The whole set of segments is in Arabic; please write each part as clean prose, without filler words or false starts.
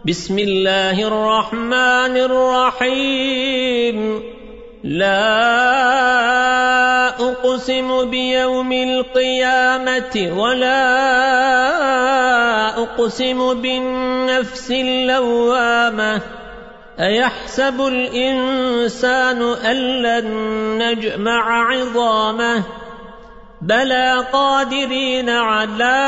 بسم الله الرحمن الرحيم لا أقسم بيوم القيامة ولا أقسم بالنفس اللوامة أيحسب الإنسان أن لن نجمع عظامه بلى قادرين على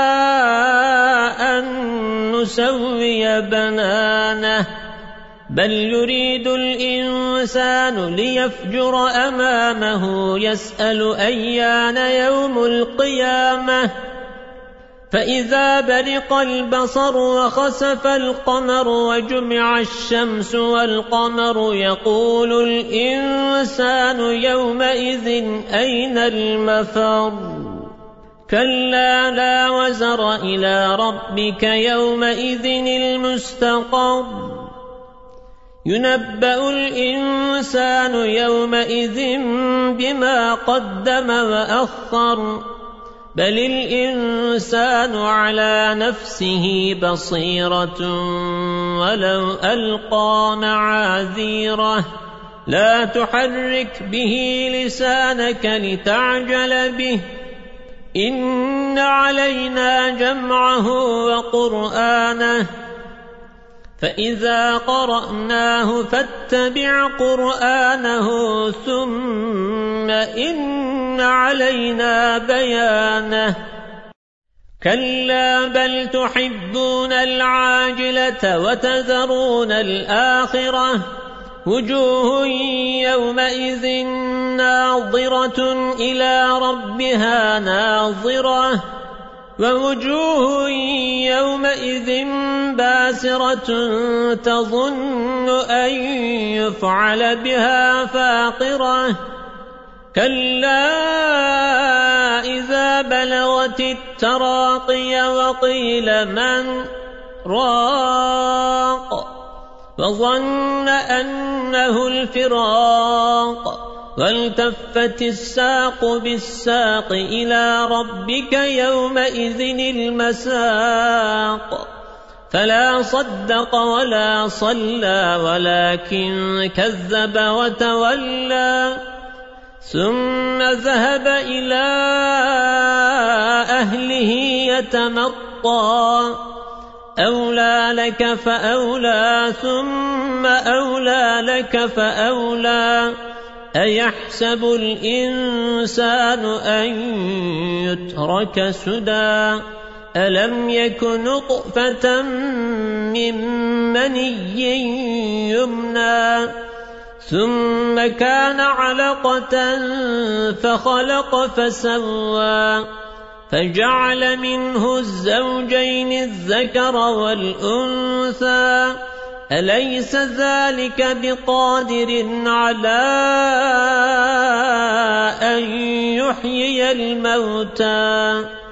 أن نسوي بنانه بل يريد الإنسان ليفجر أمامه يسأل أيان يوم القيامة فإذا برق البصر وخسف القمر وجمع الشمس والقمر يقول الإنسان يومئذ أين المفر كلا لا وزر إلى ربك يومئذ المستقر ينبأ الإنسان يومئذ بما قدم وأخر بل الإنسان على نفسه بصيرة ولو ألقى معاذيره لا تحرك به لسانك لتعجل به إن علينا جمعه وقرآنه فإذا قرأناه فاتبع قرآنه ثم إن علينا بيانه كلا بل تحبون العاجلة وتذرون الآخرة وجوه يومئذ ناظرة إلى ربها ناظرة ووجوه يومئذ باسرة تظن أن يفعل بها فاقرة كلا إذا بلغت التراقي وقيل من راق وظن أنه الفراق والتفت الساق بالساق إلى ربك يومئذ المساق فلا صدق ولا صلى ولكن كذب وتولى ثم ذهب إلى أهله يتمطى أولى لك فأولى ثم أولى لك فأولى أيحسب الإنسان أن يترك سدى ألم يكن نطفة من مني يمنى ثم كان علقة فخلق فسوى فجعل منه الزوجين الذكر والأنثى أليس ذلك بقادر على أن يحيي الموتى